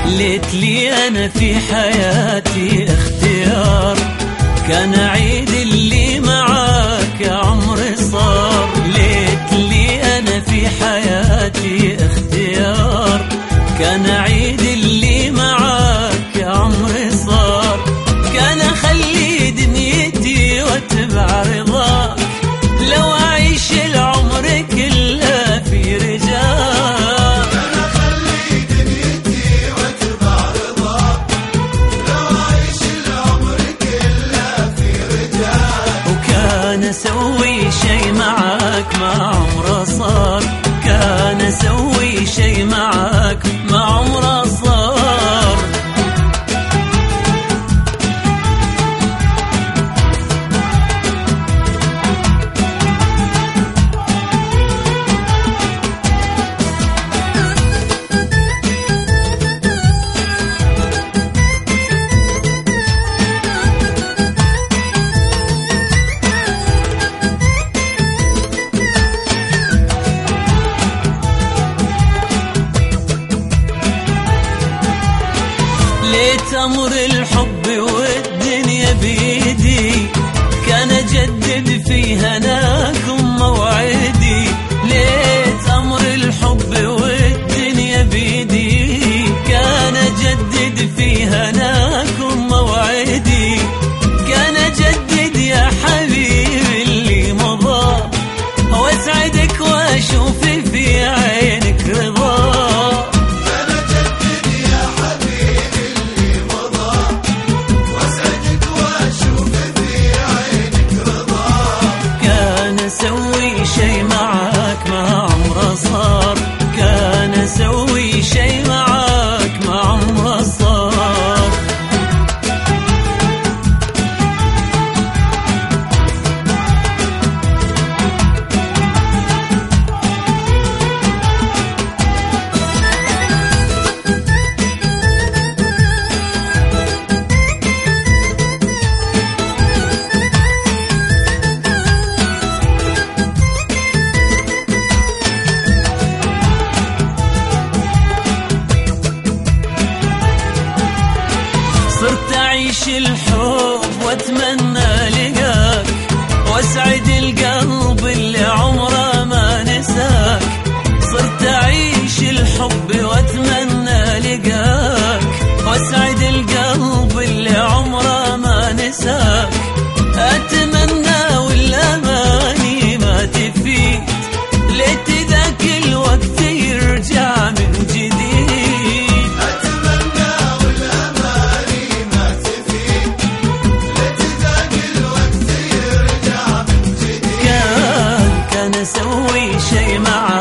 ليت لي أنا في حياتي اختيار، كان عيد اللي معاك يا عمري صار. ليت لي أنا في حياتي اختيار، كان عيد اللي معاك يا عمري صار. كان أخلي دنيتي واتبع رضاك، لو أعيش العمر كله في رجاك. كان أخلي دنيتي واتبع رضاك، لو أعيش العمر كله في رجاك. وكان أسوي شي معاك ما عمره صار، كان أسوي شي معاك ما عمره صار. ليت أمر الحب والدنيا بيدي، كان أجدد في هناكم موعدي. ليت أمر الحب والدنيا بيدي، كان أجدد في هناكم موعدي. كان أجدد يا حبيبي اللي مضى، وأسعدك وأشوف في عينك رضا. أسوي شي معاك ما عمره صار، كان أسوي شي معاك ما عمره صار. صرت أعيش الحب وأتمنى لقاك، وأسعد القلب اللي عمره ما نساك. صرت أعيش الحب وأتمنى لقاك، وأسعد القلب اللي عمره ما نساك. أتمنى والأماني ما تفيد، ليت ذاك الوقت يرجع من جديد. كان أسوي شي معاك